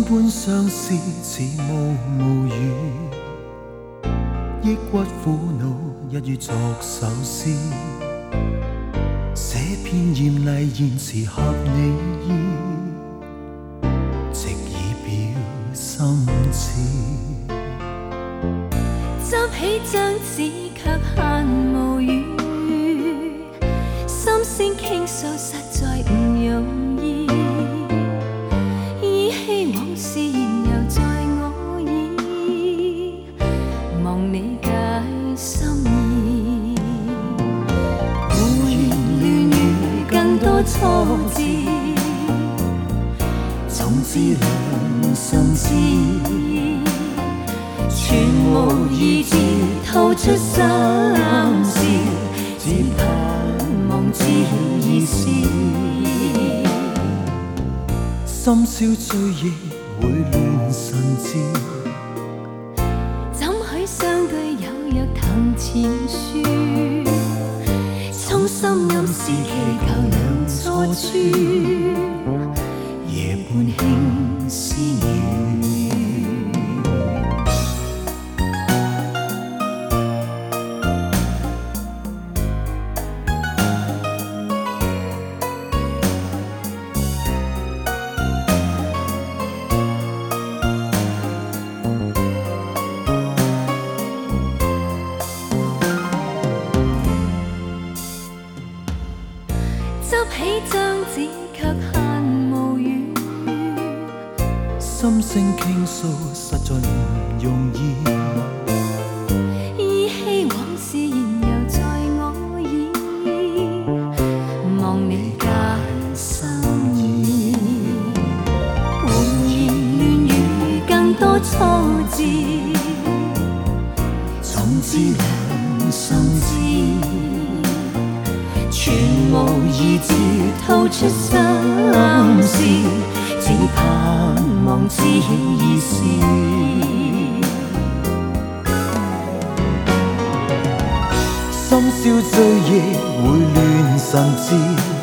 般相思似雾雨，抑郁苦恼一于作首诗，写篇艳丽言辞合你意，直以表心志。 执起张纸却限无语，心声倾诉实在唔容易，依稀往事仍犹在我耳，望你解心意。胡言乱语更多挫折，总知两心知。全无意志，吐出心事，只盼望知意思。 深宵醉亦會亂神志， 怎許相對有若藤前樹？衷心暗示祈求兩錯處，夜半輕私語。執起張紙卻限無語， 心聲傾訴實在唔容易， 依稀往事仍猶在我耳，望你解心意。胡言亂語更多挫折，總知兩心知。全無意志，吐出心事，只盼望知意思。 深宵醉亦會亂神志，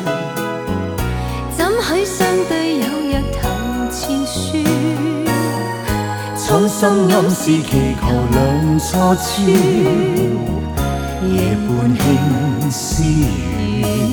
怎許相對有若藤前樹？ 衷心暗示祈求兩錯處，夜半輕私語。